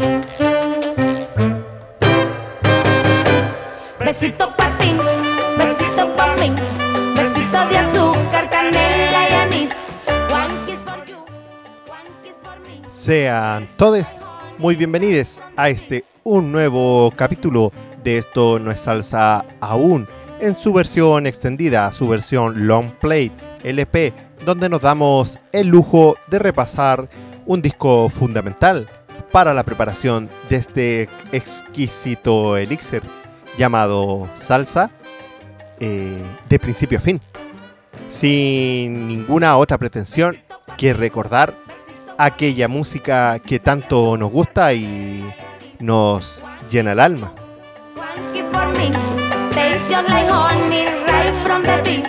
Besito pa' ti, besito pa' mí, besito de azúcar, canela y anís. One kiss for you, one kiss for me. Sean todos muy bienvenidos a un nuevo capítulo de Esto No es Salsa Aún, en su versión extendida, su versión long play, LP, donde nos damos el lujo de repasar un disco fundamental para la preparación de este exquisito elixir llamado salsa, de principio a fin, sin ninguna otra pretensión que recordar aquella música que tanto nos gusta y nos llena el alma. One kiss for me, taste just like honey right from the bee.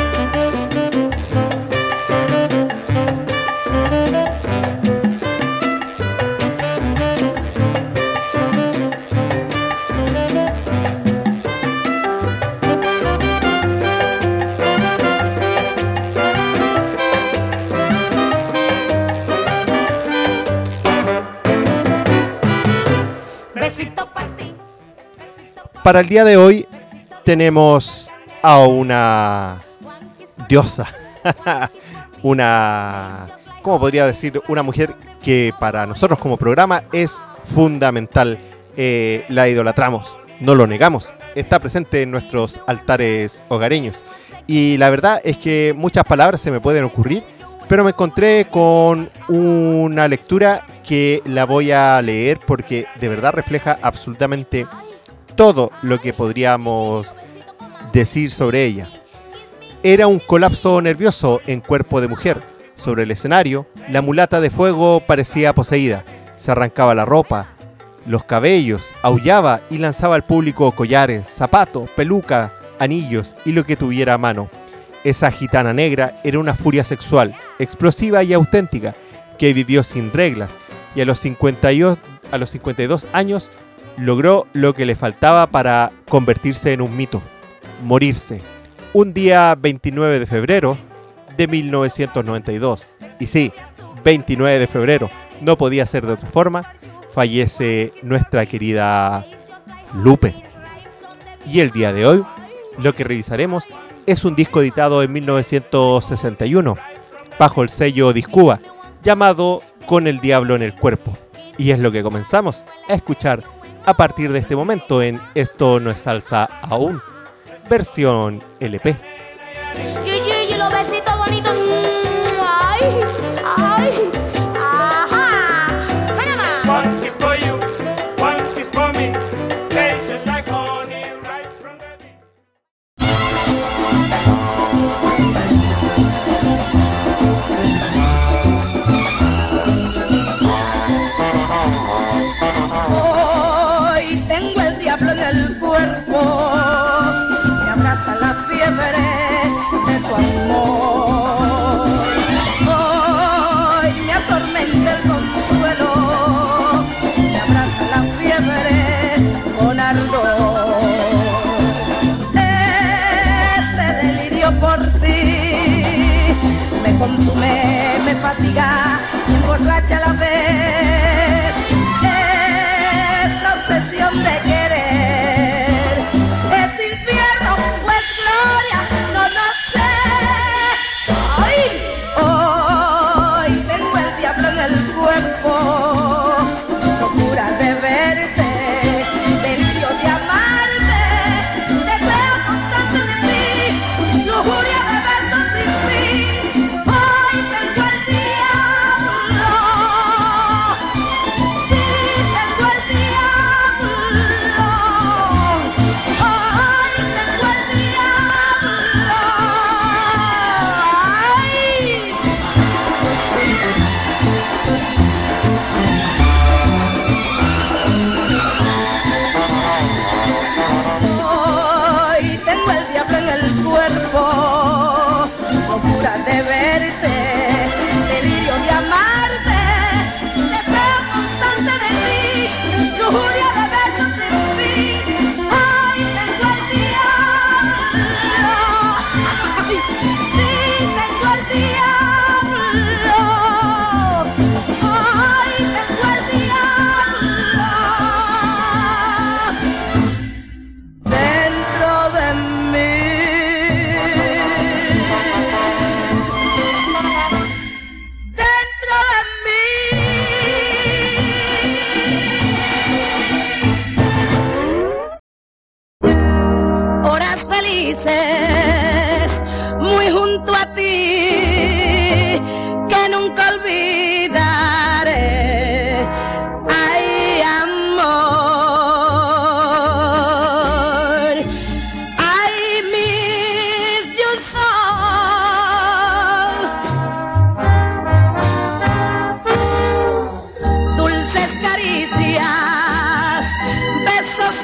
Para el día de hoy tenemos a una diosa, ¿cómo podría decir? Una mujer que para nosotros como programa es fundamental. La idolatramos, no lo negamos, está presente en nuestros altares hogareños. Y la verdad es que muchas palabras se me pueden ocurrir, pero me encontré con una lectura que la voy a leer porque de verdad refleja absolutamente todo lo que podríamos decir sobre ella. Era un colapso nervioso en cuerpo de mujer. Sobre el escenario, la mulata de fuego parecía poseída. Se arrancaba la ropa, los cabellos, aullaba y lanzaba al público collares, zapatos, peluca, anillos y lo que tuviera a mano. Esa gitana negra era una furia sexual, explosiva y auténtica, que vivió sin reglas y a los 52 años logró lo que le faltaba para convertirse en un mito: morirse. Un día 29 de febrero de 1992. Y sí, 29 de febrero, no podía ser de otra forma, fallece nuestra querida Lupe. Y el día de hoy, lo que revisaremos es un disco editado en 1961, bajo el sello Discuba, llamado Con el Diablo en el Cuerpo. Y es lo que comenzamos a escuchar a partir de este momento en Esto No es Salsa Aún, versión LP. Y los besitos bonitos. Ay, ay, ajá. One kiss for you, one kiss for me. Tastes just like honey right from the bee. Hoy tengo el diablo en el cuerpo, me abraza la fiebre de tu amor. Hoy me atormenta el consuelo, me abraza la fiebre con ardor. Este delirio por ti me consume, me fatiga y emborracha a la vez. Esta obsesión de querer es infierno o es gloria, no lo sé. Hoy tengo el diablo en el cuerpo, locura de verte, delirio de amarte, deseo constante de ti, lujuria de besos sin fin. Hoy tengo el diablo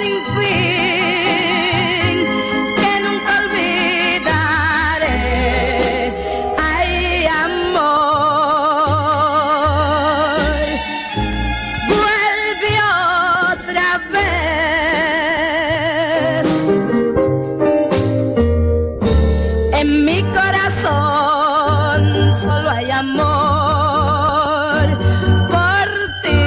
sin fin que nunca olvidaré. Ay, amor, vuelve otra vez. En mi corazón solo hay amor por ti.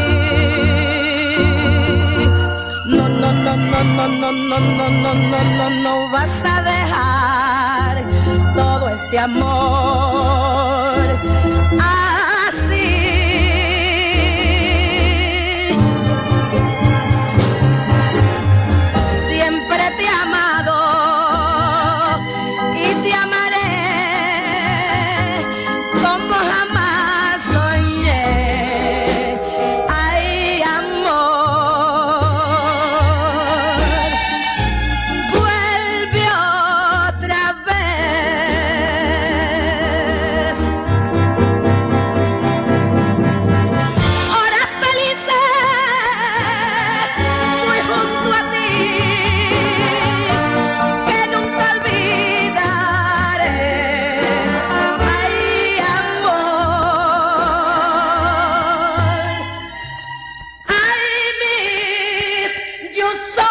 No, no, no, no, no, no, no, no, no, no, no, no vas a dejar todo este amor así. Siempre te he amado y te amaré como jamás soñé. Ay, amor, vuelve otra vez. Horas felices muy junto a ti que nunca olvidaré. Ay, amor, ay, miss you so.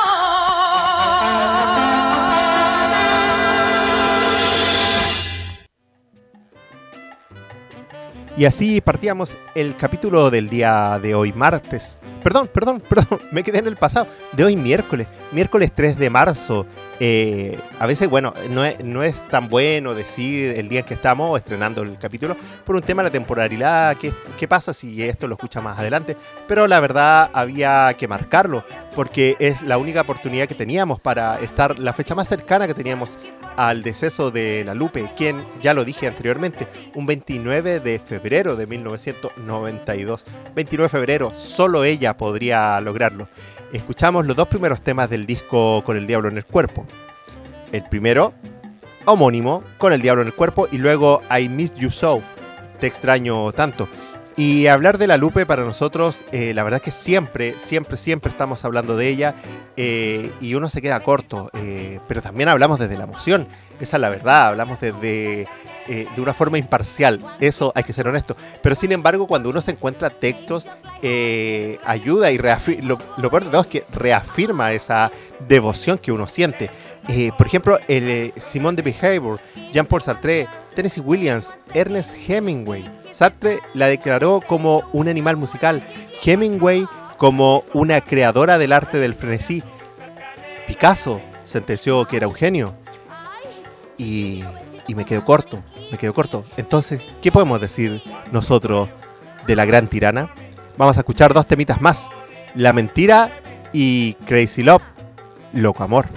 Y así partíamos el capítulo del día de hoy, martes. Perdón, me quedé en el pasado. De hoy, miércoles 3 de marzo. A veces, bueno, no es tan bueno decir el día en que estamos estrenando el capítulo por un tema de la temporalidad. ¿Qué pasa si esto lo escucha más adelante? Pero la verdad había que marcarlo porque es la única oportunidad que teníamos para estar la fecha más cercana que teníamos al deceso de la Lupe, quien, ya lo dije anteriormente, un 29 de febrero de 1992. 29 de febrero, solo ella podría lograrlo. Escuchamos los dos primeros temas del disco Con el Diablo en el Cuerpo. El primero, homónimo, Con el Diablo en el Cuerpo, y luego I Miss You So, Te extraño tanto. Y hablar de la Lupe para nosotros, la verdad es que siempre estamos hablando de ella y uno se queda corto, pero también hablamos desde la emoción, esa es la verdad, hablamos desde de una forma imparcial, eso hay que ser honesto, pero sin embargo cuando uno se encuentra textos, ayuda y lo peor de todo es que reafirma esa devoción que uno siente. Por ejemplo, Simone de Beauvoir, Jean-Paul Sartre, Tennessee Williams, Ernest Hemingway. Sartre la declaró como un animal musical, Hemingway como una creadora del arte del frenesí. Picasso sentenció que era un genio. Y me quedo corto. Entonces, ¿qué podemos decir nosotros de la gran tirana? Vamos a escuchar dos temitas más. La mentira y Crazy Love, Loco Amor.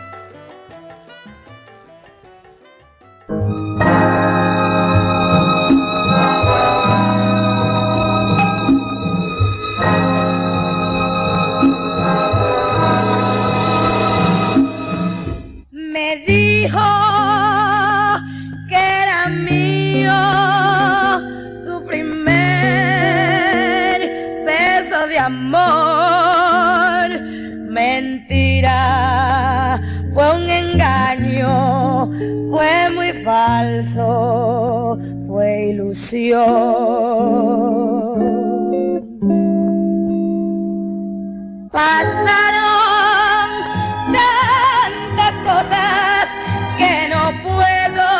Me dijo que era mío su primer beso de amor. Mentira, fue un engaño, fue muy falso, fue ilusión. Pasaron tantas cosas que no puedo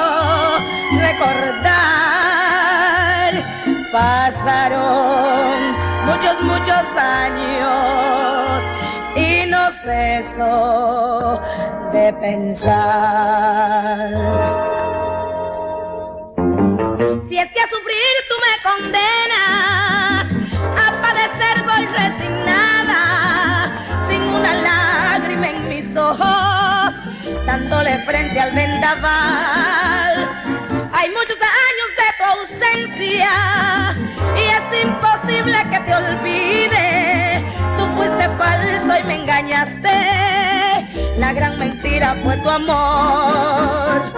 recordar. Pasaron muchos años y no ceso de pensar. Si es que a sufrir tú me condenas, a padecer voy resignada, sin una lágrima en mis ojos, dándole frente al vendaval. Hay muchos años de tu ausencia y es imposible que te olvide. Tú fuiste falso y me engañaste, la gran mentira fue tu amor.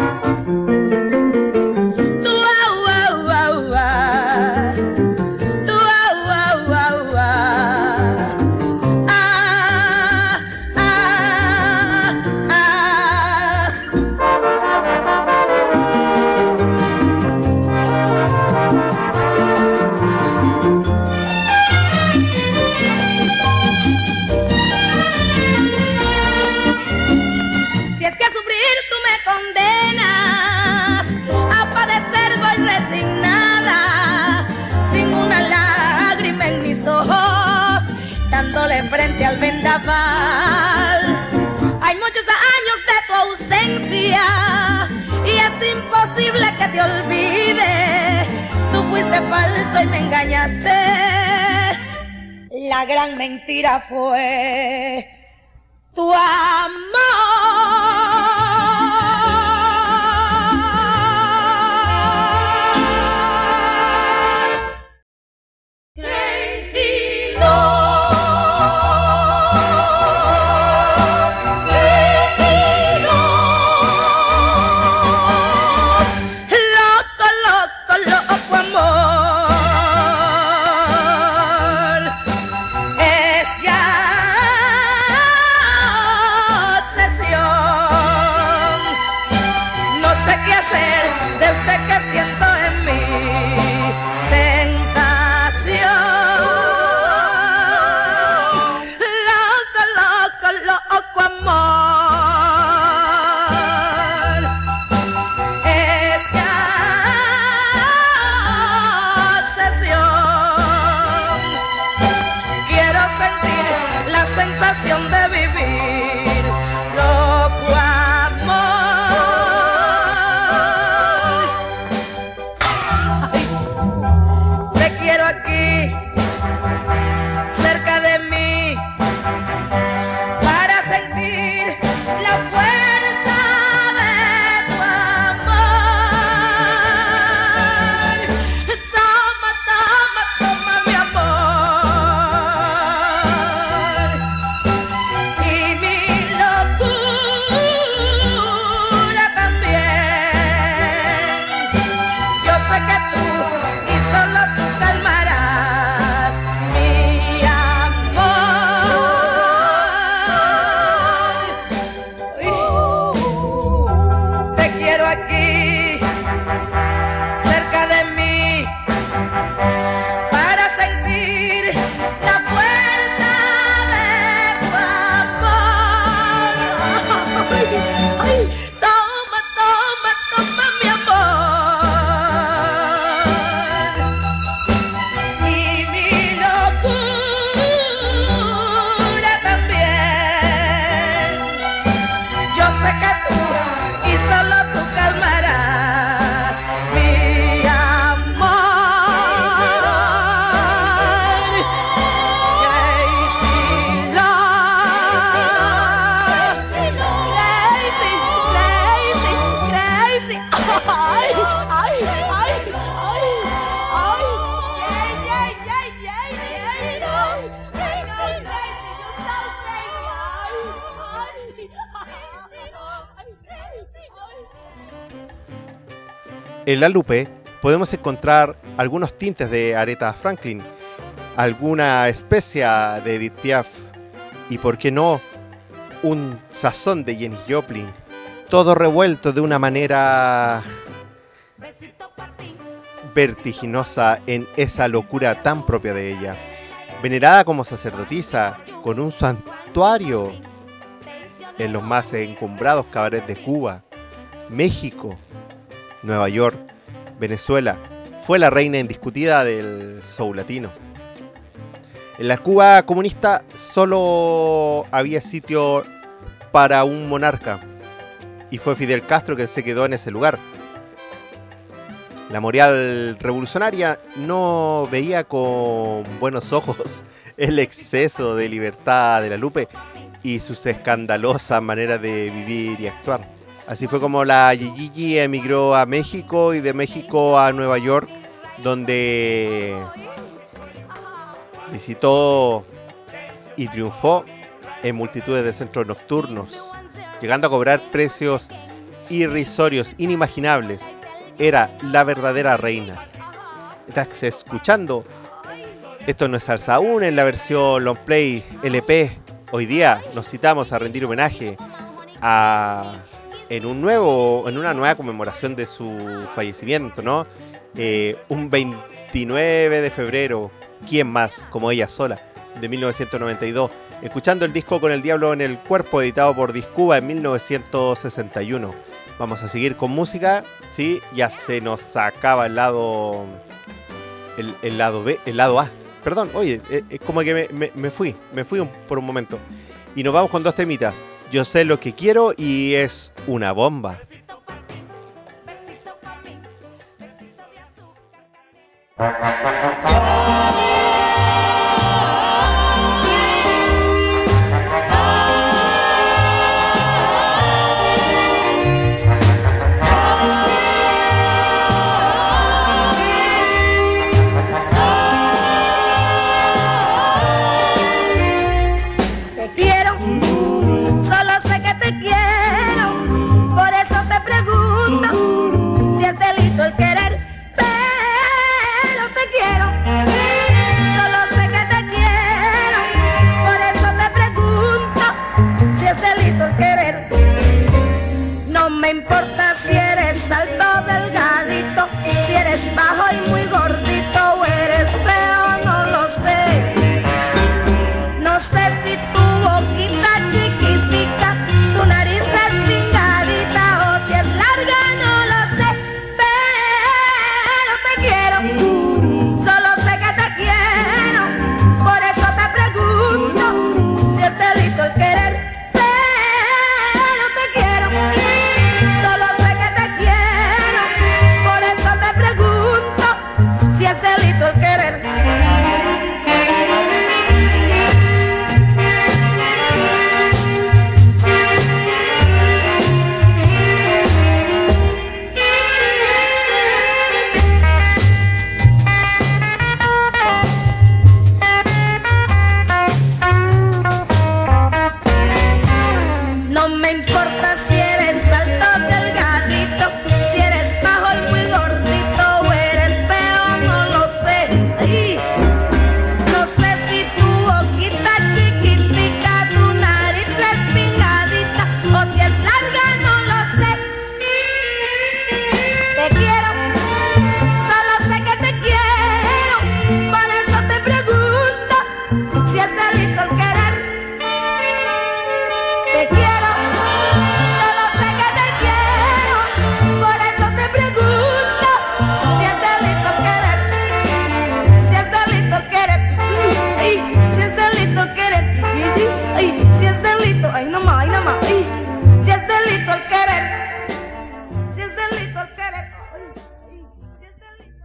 dándole frente al vendaval. Hay muchos años de tu ausencia y es imposible que te olvide. Tú fuiste falso y me engañaste. La gran mentira fue tu amor. Crazy love, crazy love, loco, loco, loco amor. Es ya obsesión. No sé qué hacer desde que siento en mí tentación. Loco, loco, loco amor. Es ya obsesión. Quiero sentir la sensación de vivir, loco amor. Ay, te quiero aquí, cerca de mí, para sentir la fuerza de tu amor. Toma, toma, toma mi amor. Y mi locura también. Yo sé que tú y solo tú calmarás mi amor. Te quiero aquí, cerca de mí, para sentir la fuerza de tu amor. Ay, ay, toma, toma, toma mi amor. Y mi locura también. Yo sé que tú y solo tú calmarás mi amor. Crazy love, crazy, crazy, crazy. Ay, ay, ay, ay, ay. Yeah, yeah, yeah, yeah, yeah. Ain't no crazy, you so crazy. En La Lupe podemos encontrar algunos tintes de Aretha Franklin, alguna especia de Edith Piaf y, por qué no, un sazón de Janis Joplin, todo revuelto de una manera vertiginosa en esa locura tan propia de ella. Venerada como sacerdotisa, con un santuario en los más encumbrados cabarets de Cuba, México, Nueva York, Venezuela, fue la reina indiscutida del soul latino. En la Cuba comunista solo había sitio para un monarca, y fue Fidel Castro quien se quedó en ese lugar. La moral revolucionaria no veía con buenos ojos el exceso de libertad de La Lupe y sus escandalosas maneras de vivir y actuar. Así fue como la Gigi emigró a México y de México a Nueva York, donde visitó y triunfó en multitudes de centros nocturnos, llegando a cobrar precios irrisorios, inimaginables. Era la verdadera reina. Estás escuchando Esto No es Salsa aún en la versión long play LP. Hoy día nos citamos a rendir homenaje en una nueva conmemoración de su fallecimiento, ¿no? Un 29 de febrero, ¿quién más como ella sola? De 1992, escuchando el disco Con el Diablo en el Cuerpo, editado por Discuba en 1961. Vamos a seguir con música, ¿sí? Ya se nos acaba el lado B, el lado A Perdón, oye, como que me fui por un momento. Y nos vamos con dos temitas. Yo sé lo que quiero y es una bomba. Te quiero, solo sé que te quiero, por eso te pregunto si es delito el querer, pero te quiero, solo sé que te quiero, por eso te pregunto si es delito el querer. No me importa si eres alto o delgadito, si eres bajo y muy gordito o eres feo, no lo sé. No sé si tu boquita chiquitica, tu nariz respingadita o si es larga, no lo sé, pero te quiero, solo sé que te quiero, por eso te pregunto si es delito el querer, pero te quiero, solo sé que te quiero, por eso te pregunto si es delito el querer. No me importa si eres alto o delgadito, si eres bajo y muy gordito o eres feo, no lo sé. Ay, no sé si tu boquita chiquitica, tu nariz respingadita o si es larga, no lo sé. Te quiero, solo sé que te quiero, por eso te pregunto si es delito el querer. Te quiero, solo sé que te quiero, por eso te pregunto si es delito querer, si es delito querer, ay, si es delito querer, ay, si es delito, ay no más, ay, si es delito el querer, si es delito el querer, ay, si es delito.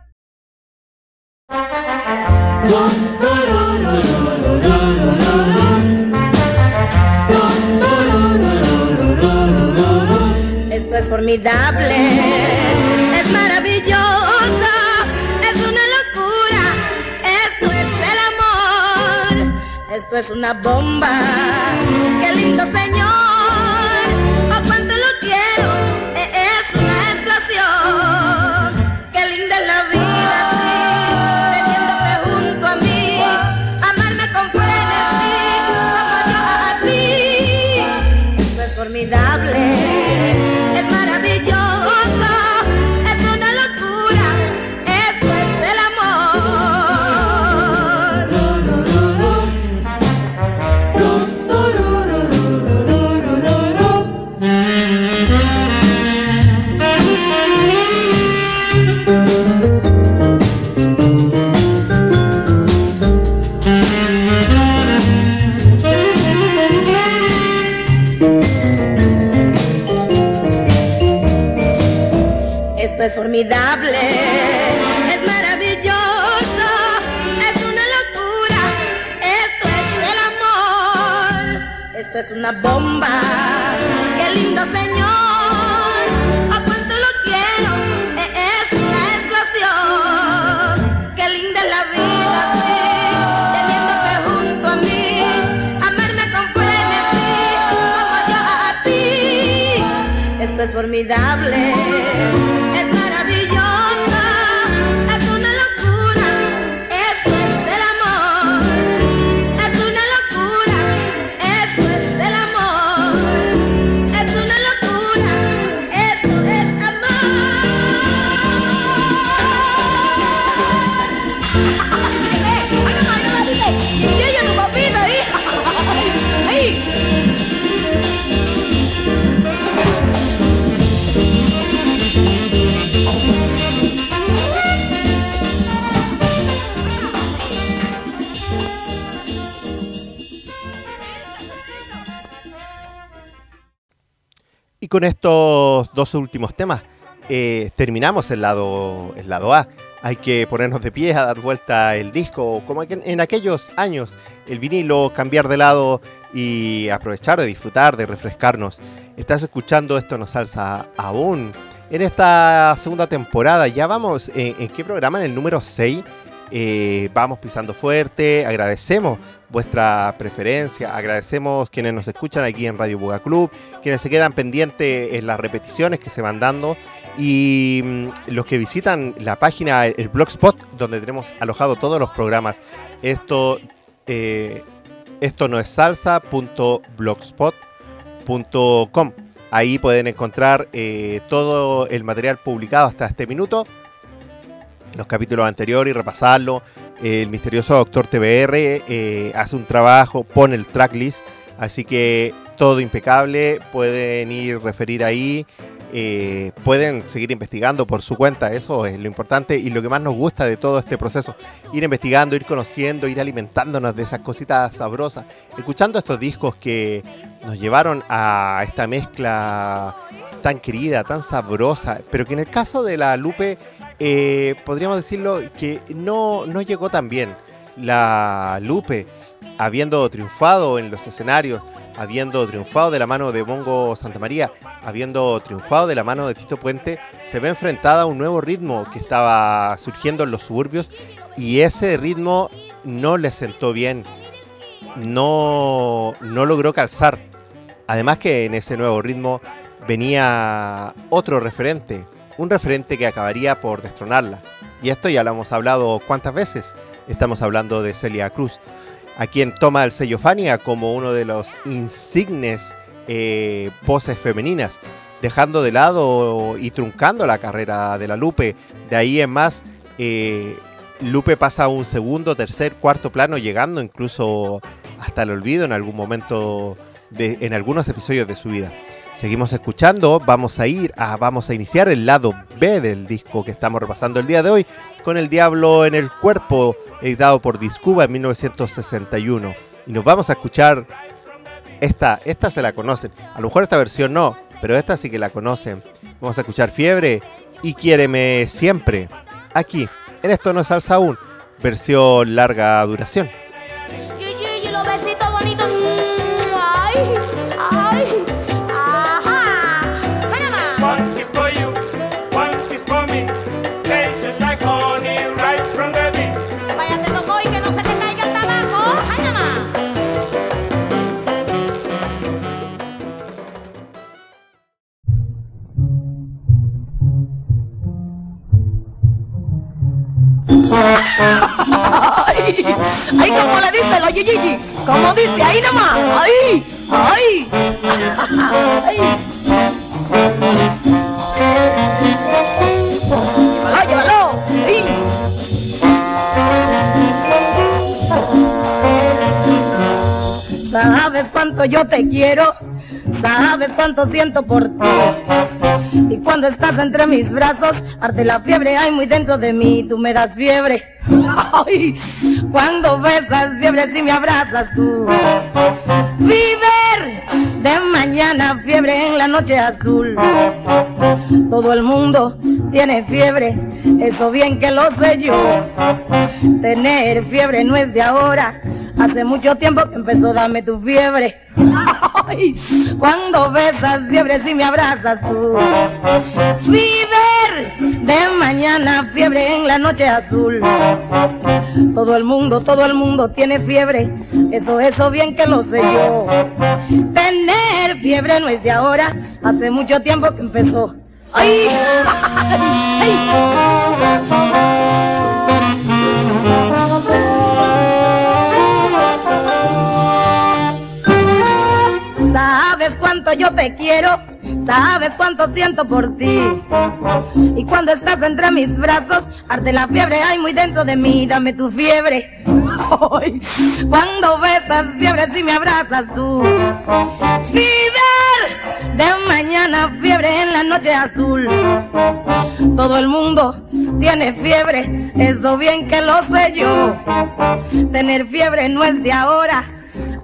Esto es formidable, es maravilloso, es una locura, esto es el amor, esto es una bomba, qué lindo señor, oh cuánto lo quiero, es una explosión, qué linda es la vida, sí, teniéndote junto a mí, amarme con frenesí, como yo a ti, esto es formidable. Es maravilloso, es una locura, esto es el Esto es formidable, es maravilloso, es una locura, esto es el amor, esto es una bomba, qué lindo señor, oh cuánto lo quiero, es una explosión, qué linda es la vida, sí, teniéndote junto a mí, amarme con frenesí, como yo a ti, esto es formidable. Es maravillosa, es una locura, esto es el amor, es una locura, esto es el amor, es una locura, esto es amor. ¡Ay, tu papita ahí! ¡Ay! Y con estos dos últimos temas terminamos el lado A. Hay que ponernos de pie a dar vuelta el disco, como en aquellos años, el vinilo, cambiar de lado y aprovechar de disfrutar, de refrescarnos. Estás escuchando Esto No es Salsa Aún. En esta segunda temporada, ya vamos, ¿en qué programa? En el número 6. Vamos pisando fuerte, agradecemos vuestra preferencia, agradecemos quienes nos escuchan aquí en Radio Buga Club, quienes se quedan pendientes en las repeticiones que se van dando y los que visitan la página, el Blogspot, donde tenemos alojado todos los programas. Esto no es salsa.blogspot.com. Ahí pueden encontrar todo el material publicado hasta este minuto, los capítulos anteriores y repasarlo. El misterioso Doctor TBR hace un trabajo, pone el tracklist, así que todo impecable. Pueden ir referir ahí, pueden seguir investigando por su cuenta. Eso es lo importante y lo que más nos gusta de todo este proceso: ir investigando, ir conociendo, ir alimentándonos de esas cositas sabrosas, escuchando estos discos que nos llevaron a esta mezcla tan querida, tan sabrosa, pero que en el caso de la Lupe podríamos decirlo que no llegó tan bien. La Lupe, habiendo triunfado en los escenarios, habiendo triunfado de la mano de Bongo Santamaría, habiendo triunfado de la mano de Tito Puente, se ve enfrentada a un nuevo ritmo que estaba surgiendo en los suburbios y ese ritmo no le sentó bien, no logró calzar. Además que en ese nuevo ritmo venía otro referente, un referente que acabaría por destronarla. Y esto ya lo hemos hablado cuántas veces. Estamos hablando de Celia Cruz, a quien toma el sello Fania como uno de los insignes voces femeninas, dejando de lado y truncando la carrera de la Lupe. De ahí en más, Lupe pasa a un segundo, tercer, cuarto plano, llegando incluso hasta el olvido en algún momento, en algunos episodios de su vida. Seguimos escuchando, vamos a iniciar el lado B del disco que estamos repasando el día de hoy, con El Diablo en el Cuerpo, editado por Discuba en 1961. Y nos vamos a escuchar, esta se la conocen, a lo mejor esta versión no, pero esta sí que la conocen. Vamos a escuchar Fiebre y Quiéreme Siempre, aquí, en Esto No es Salsa Aún, versión larga duración. Y los besitos bonitos. Ay, ay. One kiss for you, one kiss for me. Tastes like honey right from the beat. Vaya, te tocó y que no se te caiga el tabaco. Ay, nada más. Ay, como le dice el oye Gigi, como dice ahí nomás, ay, ay, ay. Llévalo, ay. Sabes cuánto yo te quiero, sabes cuánto siento por ti. Y cuando estás entre mis brazos, arde la fiebre, hay muy dentro de mí, tú me das fiebre. Ay, cuando besas fiebre si me abrazas tú. Fever de mañana, fiebre en la noche azul. Todo el mundo tiene fiebre, eso bien que lo sé yo. Tener fiebre no es de ahora, hace mucho tiempo que empezó, dame tu fiebre. Ay, cuando besas fiebre si me abrazas tú. Fever de mañana, fiebre en la noche azul. Todo el mundo tiene fiebre, eso bien que lo sé yo. Tener fiebre no es de ahora, hace mucho tiempo que empezó. ¡Ay! ¡Ay! Sabes cuánto yo te quiero, sabes cuánto siento por ti. Y cuando estás entre mis brazos, arde la fiebre, hay muy dentro de mí, dame tu fiebre. Ay, cuando besas fiebre si me abrazas tú. Fever de mañana, fiebre en la noche azul. Todo el mundo tiene fiebre, eso bien que lo sé yo. Tener fiebre no es de ahora,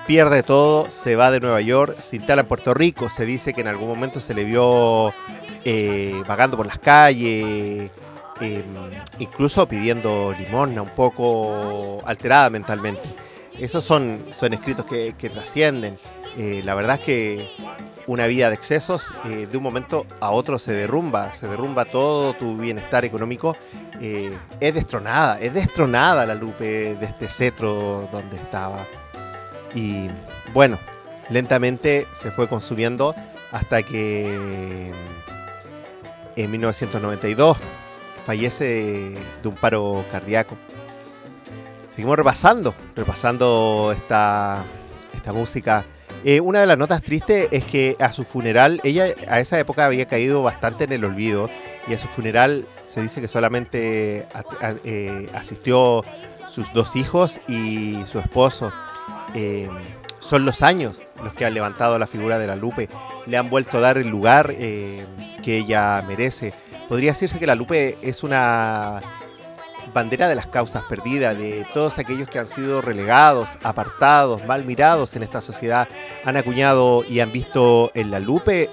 pierde todo, se va de Nueva York, se instala en Puerto Rico. Se dice que en algún momento se le vio vagando por las calles, incluso pidiendo limosna, un poco alterada mentalmente. Esos son escritos que trascienden. La verdad es que una vida de excesos, de un momento a otro se derrumba todo tu bienestar económico. Es destronada la Lupe de este cetro donde estaba. Y bueno, lentamente se fue consumiendo hasta que en 1992 fallece de un paro cardíaco. Seguimos repasando esta música. Una de las notas tristes es que a su funeral, ella a esa época había caído bastante en el olvido, y a su funeral se dice que solamente asistió sus 2 hijos y su esposo. Son los años los que han levantado la figura de la Lupe, le han vuelto a dar el lugar que ella merece. Podría decirse que la Lupe es una bandera de las causas perdidas, de todos aquellos que han sido relegados, apartados, mal mirados en esta sociedad. Han acuñado y han visto en la Lupe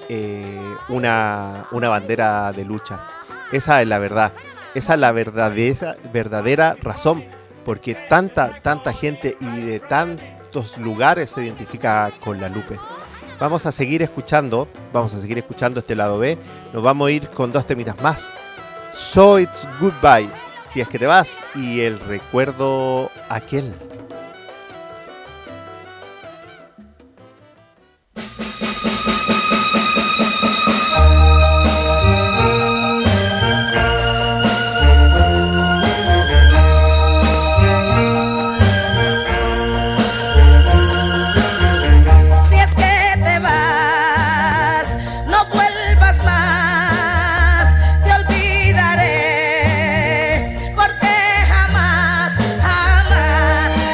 una bandera de lucha. Esa es la verdad, esa es la verdadera razón, porque tanta gente y de tantos lugares se identifica con la Lupe. Vamos a seguir escuchando este lado B. Nos vamos a ir con 2 temitas más. So It's Goodbye, si es que te vas, y el recuerdo aquel. Porque jamás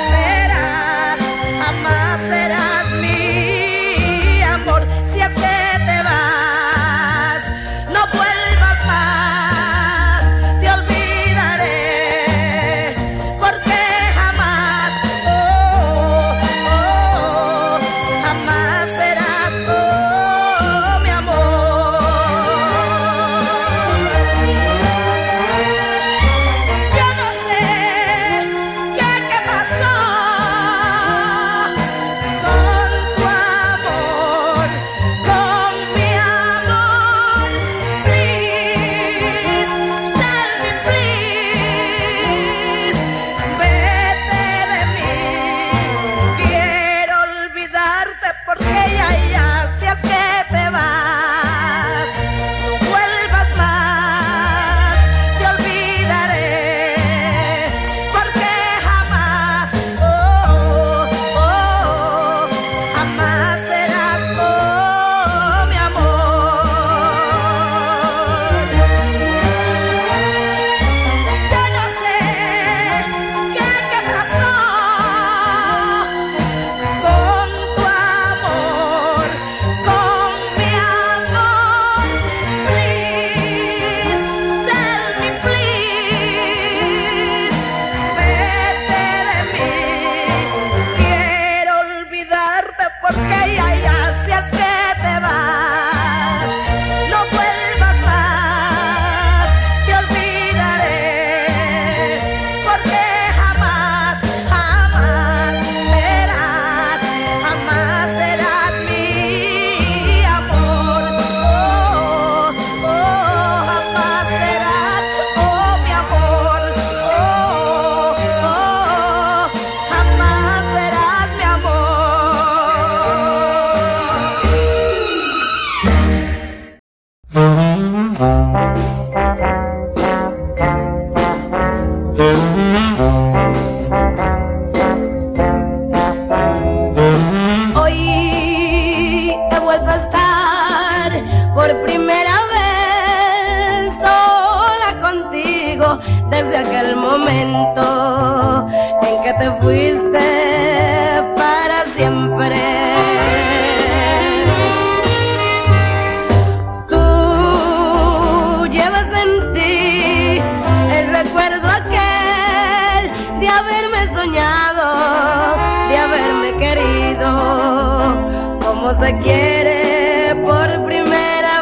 te quiere por primera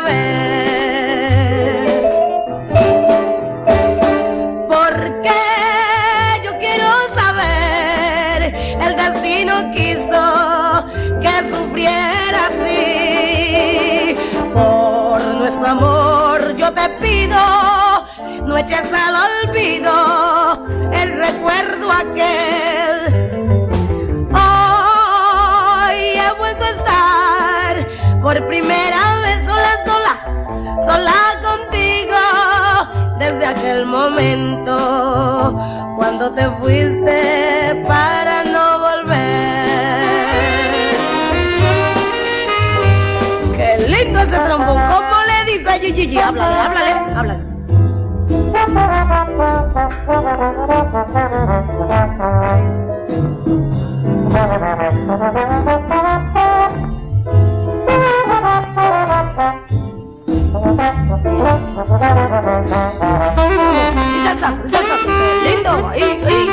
vez. Porque yo quiero saber, el destino quiso que sufriera así. Por nuestro amor yo te pido, no eches al olvido el recuerdo aquel. Hoy he vuelto a estar por primera vez sola contigo. Desde aquel momento cuando te fuiste para no volver. Qué lindo ese trombón, ¿cómo le dice Gigi? Háblale. Y salsazo, qué lindo, ahí.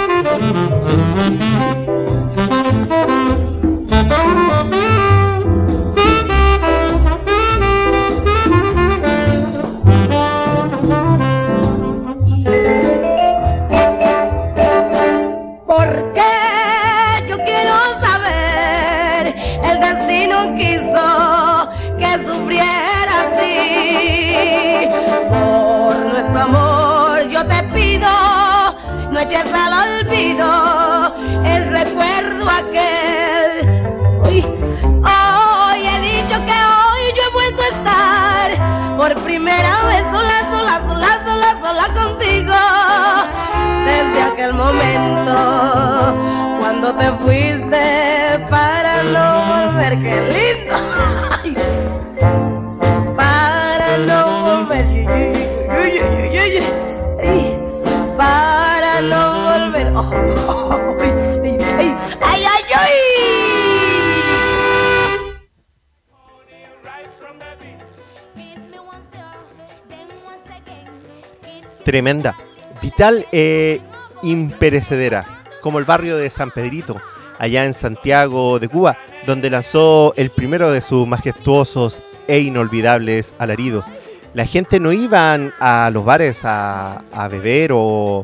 Porque yo quiero saber, el destino quiso que sufriera así. Por nuestro amor yo te pido, no eches al olvido el recuerdo aquel. Hoy he dicho que hoy yo he vuelto a estar por primera vez sola contigo. Desde aquel momento cuando te fuiste para no volver. Qué lindo. Ay. Para no volver. Para no volver. Ay. Tremenda, vital e imperecedera, como el barrio de San Pedrito, allá en Santiago de Cuba, donde lanzó el primero de sus majestuosos e inolvidables alaridos. La gente no iban a los bares a beber o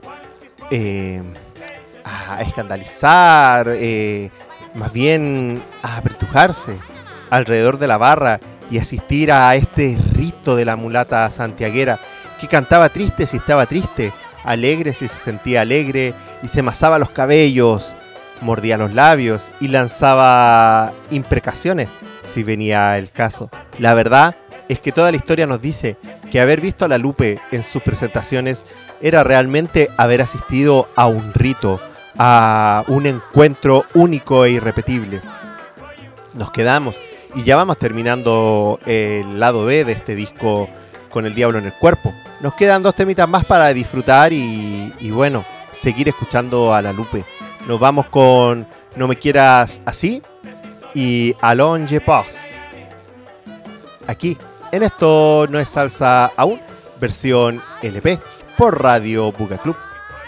a escandalizar, más bien a apretujarse alrededor de la barra y asistir a este rito de la mulata santiaguera, que cantaba triste si estaba triste, alegre si se sentía alegre, y se masaba los cabellos, mordía los labios y lanzaba imprecaciones si venía el caso. La verdad es que toda la historia nos dice que haber visto a la Lupe en sus presentaciones era realmente haber asistido a un rito, a un encuentro único e irrepetible. Nos quedamos y ya vamos terminando el lado B de este disco con El Diablo en el Cuerpo. Nos quedan 2 temitas más para disfrutar y bueno, seguir escuchando a la Lupe. Nos vamos con No me quieras así y Allons je passe. Aquí, en Esto no es salsa aún, versión LP por Radio Buga Club.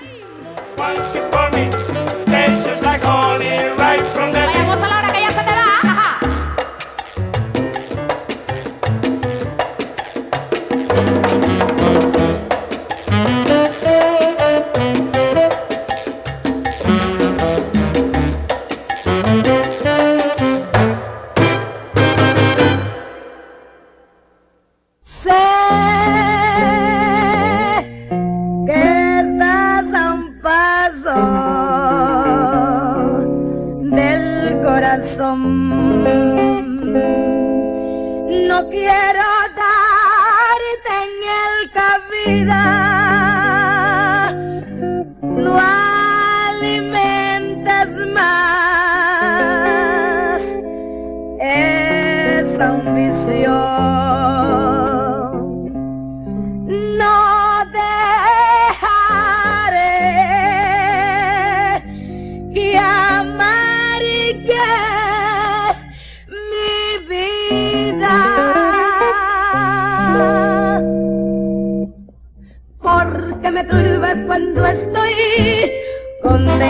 Vayamos a la hora que ya se te va. Ajá. No quiero darte en el cabida, no alimentes más esa ambición. No dejaré que amargues mi vida, porque me turbas cuando estoy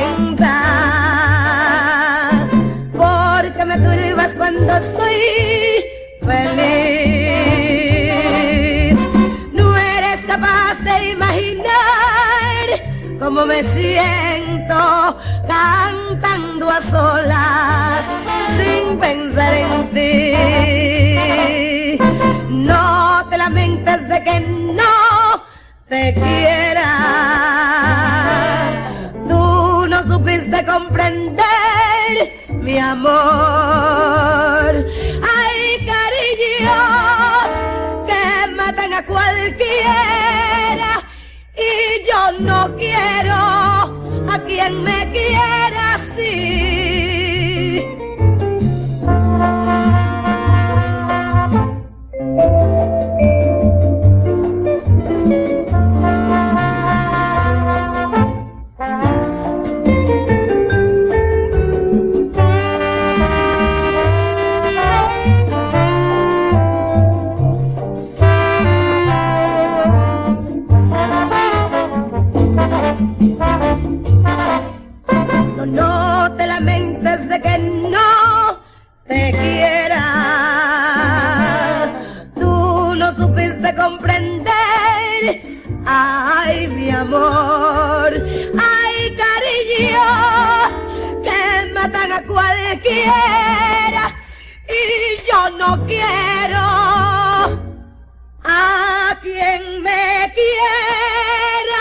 contenta, porque me turbas cuando estoy como me siento cantando a solas sin pensar en ti. No te lamentes de que no te quiera. Tú no supiste comprender mi amor. Hay cariños que matan a cualquiera y yo no quiero a quien me quiera así. No te lamentes de que no te quiera. Tú no supiste comprender. Ay, mi amor. Hay cariños que matan a cualquiera y yo no quiero a quien me quiera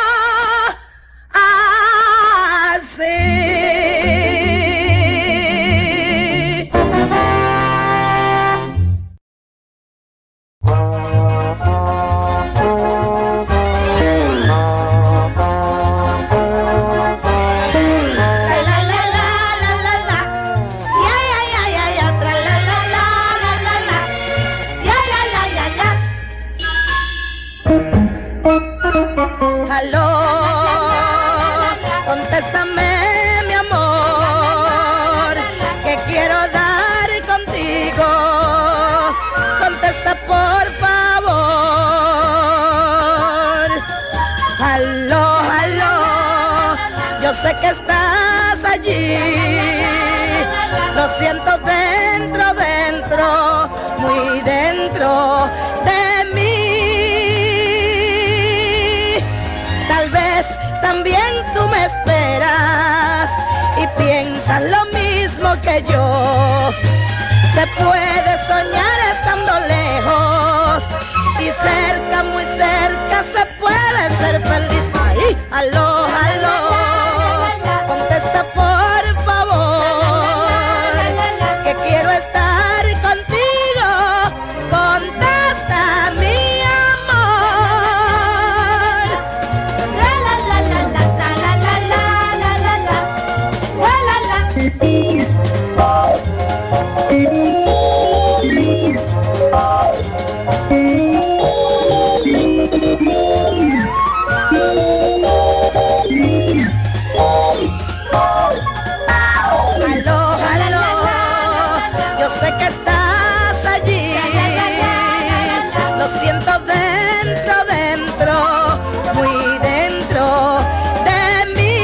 así. Aló, contéstame, mi amor, que quiero dar contigo. Contesta, por favor. Aló, aló, yo sé que estás allí. Lo siento dentro, dentro, muy dentro de mí. Tal vez también tú me esperas y piensas lo mismo que yo. Se puede soñar estando lejos y cerca, muy cerca se puede ser feliz. Ahí, aló, aló, contesta por favor, que quiero estar contigo. Contesta, mi aló, aló, yo sé que estás allí. Lo siento dentro, dentro, muy dentro de mí.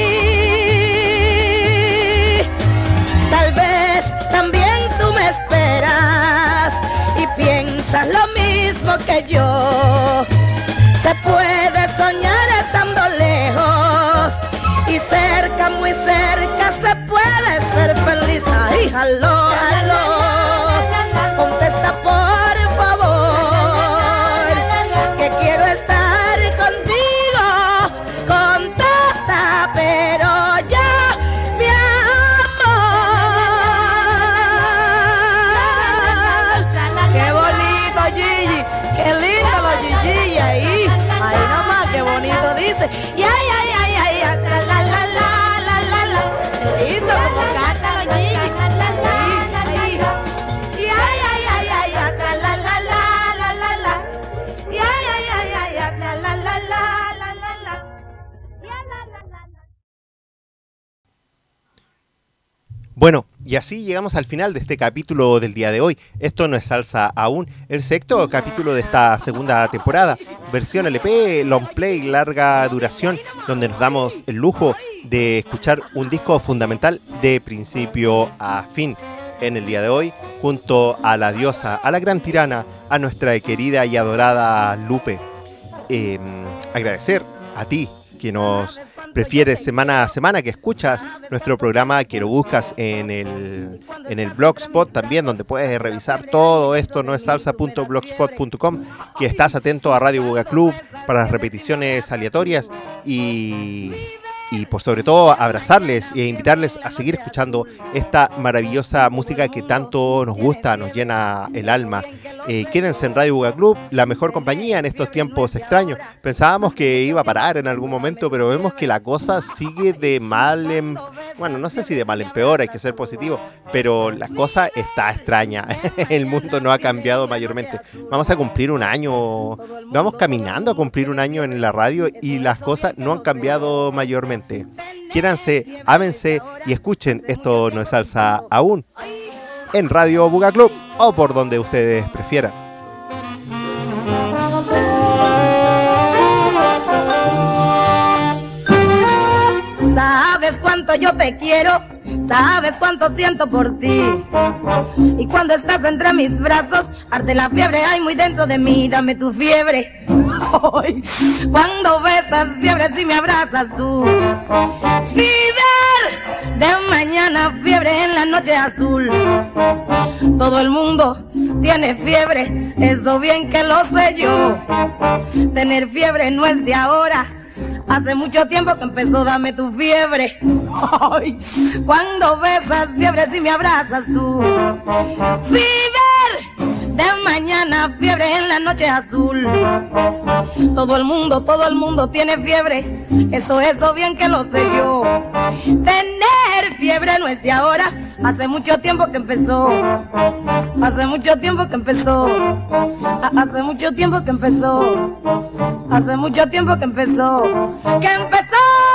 Tal vez también tú me esperas y piensas lo mismo que yo. Se puede soñar estando lejos y cerca, muy cerca se puede ser feliz. Ay, aló, aló, contesta por favor, que quiero estar contigo. Contesta, pero ya, mi amor. Qué bonito, Gigi, qué lindo los Gigi ahí. Ahí nomás, qué bonito dice. Y ay, ay, ay, ay, ay, la, la, la, la, la, la, la. Qué lindo como canta los Gigi. Ahí. Y ay, ay, ay, ay, ay, la, la, la, la, la, la, la. Y ay, ay, ay, ay, ay, la, la, la, la, la, la, la. Y ay, la, la, la, la. Bueno, y así llegamos al final de este capítulo del día de hoy. Esto no es salsa aún, el sexto capítulo de esta segunda temporada, versión LP, long play, larga duración, donde nos damos el lujo de escuchar un disco fundamental de principio a fin. En el día de hoy, junto a la diosa, a la gran tirana, a nuestra querida y adorada Lupe. Agradecer a ti que nos prefieres semana a semana, que escuchas nuestro programa, que lo buscas en el Blogspot también, donde puedes revisar todo esto, no es salsa.blogspot.com, que estás atento a Radio Buga Club para las repeticiones aleatorias y por sobre todo abrazarles e invitarles a seguir escuchando esta maravillosa música que tanto nos gusta, nos llena el alma. Quédense en Radio Buga Club, la mejor compañía en estos tiempos extraños. Pensábamos que iba a parar en algún momento, pero vemos que la cosa sigue de mal en... Bueno, no sé si de mal en peor, hay que ser positivo, pero la cosa está extraña. El mundo no ha cambiado mayormente. Vamos a cumplir un año, vamos caminando a cumplir un año en la radio y las cosas no han cambiado mayormente. Quiéranse, ámense y escuchen Esto No es Salsa aún en Radio Buga Club o por donde ustedes prefieran. Sabes cuánto yo te quiero, sabes cuánto siento por ti. Y cuando estás entre mis brazos, arde la fiebre, hay muy dentro de mí, dame tu fiebre. Ay, cuando besas fiebre si me abrazas tú. Fiebre de mañana, fiebre en la noche azul. Todo el mundo tiene fiebre, eso bien que lo sé yo. Tener fiebre no es de ahora. Hace mucho tiempo que empezó, dame tu fiebre. Ay, cuando besas fiebre si me abrazas tú. Fiebre de mañana, fiebre en la noche azul. Todo el mundo tiene fiebre, eso bien que lo sé yo. Tener fiebre no es de ahora, hace mucho tiempo que empezó. Hace mucho tiempo que empezó. Hace mucho tiempo que empezó. Hace mucho tiempo que empezó. Que empezó.